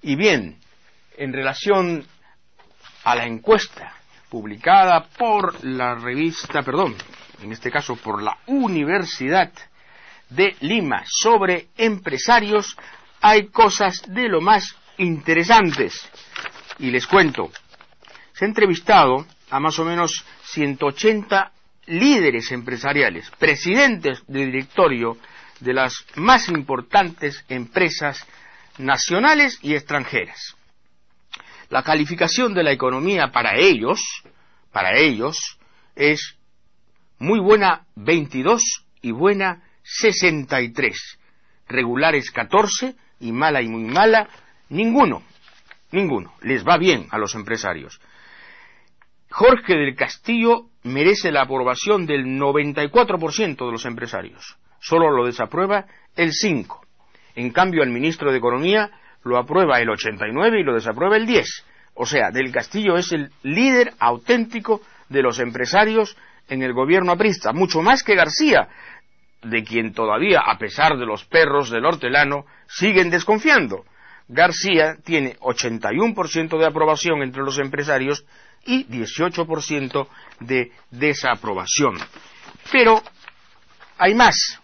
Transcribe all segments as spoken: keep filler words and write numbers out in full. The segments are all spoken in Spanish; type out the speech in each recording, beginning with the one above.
Y bien, en relación a la encuesta publicada por la revista, perdón, en este caso por la Universidad de Lima sobre empresarios, hay cosas de lo más interesantes. Y les cuento, se ha entrevistado a más o menos ciento ochenta líderes empresariales, presidentes de directorio de las más importantes empresas nacionales y extranjeras. La calificación de la economía para ellos, para ellos, es muy buena veintidós y buena sesenta y tres, regulares catorce y mala y muy mala ninguno, ninguno, les va bien a los empresarios. Jorge del Castillo merece la aprobación del noventa y cuatro por ciento de los empresarios, solo lo desaprueba el cinco por ciento. En cambio, el ministro de Economía lo aprueba el ochenta y nueve por ciento y lo desaprueba el diez por ciento. O sea, del Castillo es el líder auténtico de los empresarios en el gobierno aprista, mucho más que García, de quien todavía, a pesar de los perros del hortelano, siguen desconfiando. García tiene ochenta y uno por ciento de aprobación entre los empresarios y dieciocho por ciento de desaprobación. Pero hay más.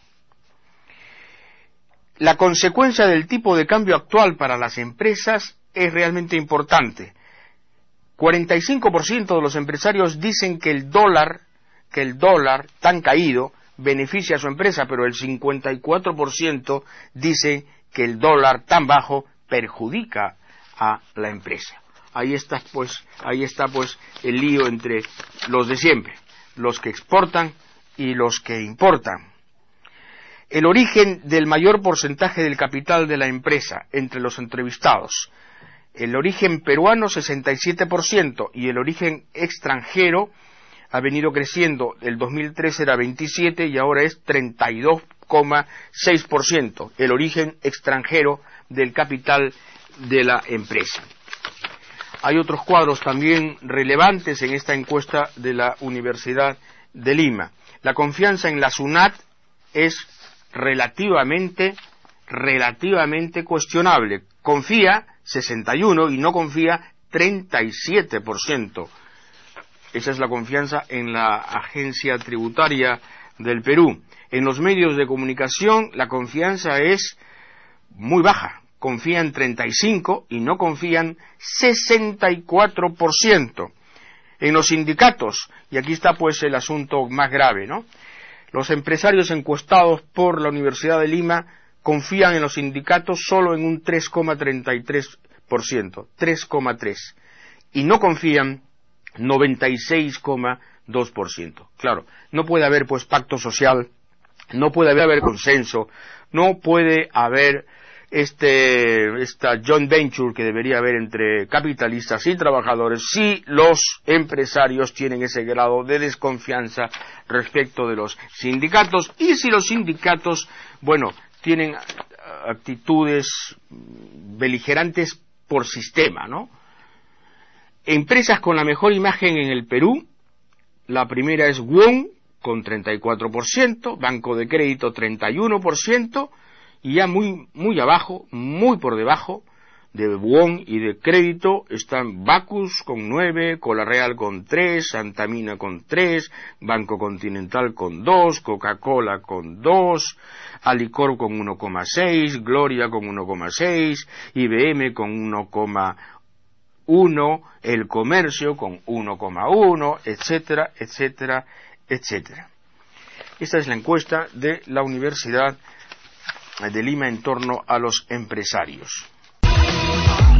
La consecuencia del tipo de cambio actual para las empresas es realmente importante. cuarenta y cinco por ciento de los empresarios dicen que el dólar, que el dólar tan caído beneficia a su empresa, pero el cincuenta y cuatro por ciento dice que el dólar tan bajo perjudica a la empresa. Ahí está pues, ahí está pues el lío entre los de siempre, los que exportan y los que importan. El origen del mayor porcentaje del capital de la empresa entre los entrevistados. El origen peruano sesenta y siete por ciento y el origen extranjero ha venido creciendo. El dos mil tres era veintisiete y ahora es treinta y dos coma seis por ciento el origen extranjero del capital de la empresa. Hay otros cuadros también relevantes en esta encuesta de la Universidad de Lima. La confianza en la SUNAT es relativamente, relativamente cuestionable. Confía sesenta y uno y no confía treinta y siete por ciento. Esa es la confianza en la agencia tributaria del Perú. En los medios de comunicación la confianza es muy baja. Confían treinta y cinco y no confían sesenta y cuatro por ciento. En los sindicatos, y aquí está pues el asunto más grave, ¿no? Los empresarios encuestados por la Universidad de Lima confían en los sindicatos solo en un tres coma treinta y tres por ciento, tres coma tres, y no confían noventa y seis coma dos por ciento. Claro, no puede haber pues pacto social, no puede haber consenso, no puede haber este esta joint venture que debería haber entre capitalistas y trabajadores si los empresarios tienen ese grado de desconfianza respecto de los sindicatos y si los sindicatos, bueno, tienen actitudes beligerantes por sistema, ¿no? Empresas con la mejor imagen en el Perú, la primera es WOM con treinta y cuatro por ciento, Banco de Crédito treinta y uno por ciento, y ya muy muy abajo, muy por debajo de WOM y de Crédito están Bacus con nueve, Cola Real con tres, Antamina con tres, Banco Continental con dos, Coca-Cola con dos, Alicor con uno coma seis, Gloria con uno coma seis, I B M con uno coma uno, El Comercio con uno coma uno, etcétera, etcétera, etcétera. Esta es la encuesta de la Universidad de Lima en torno a los empresarios.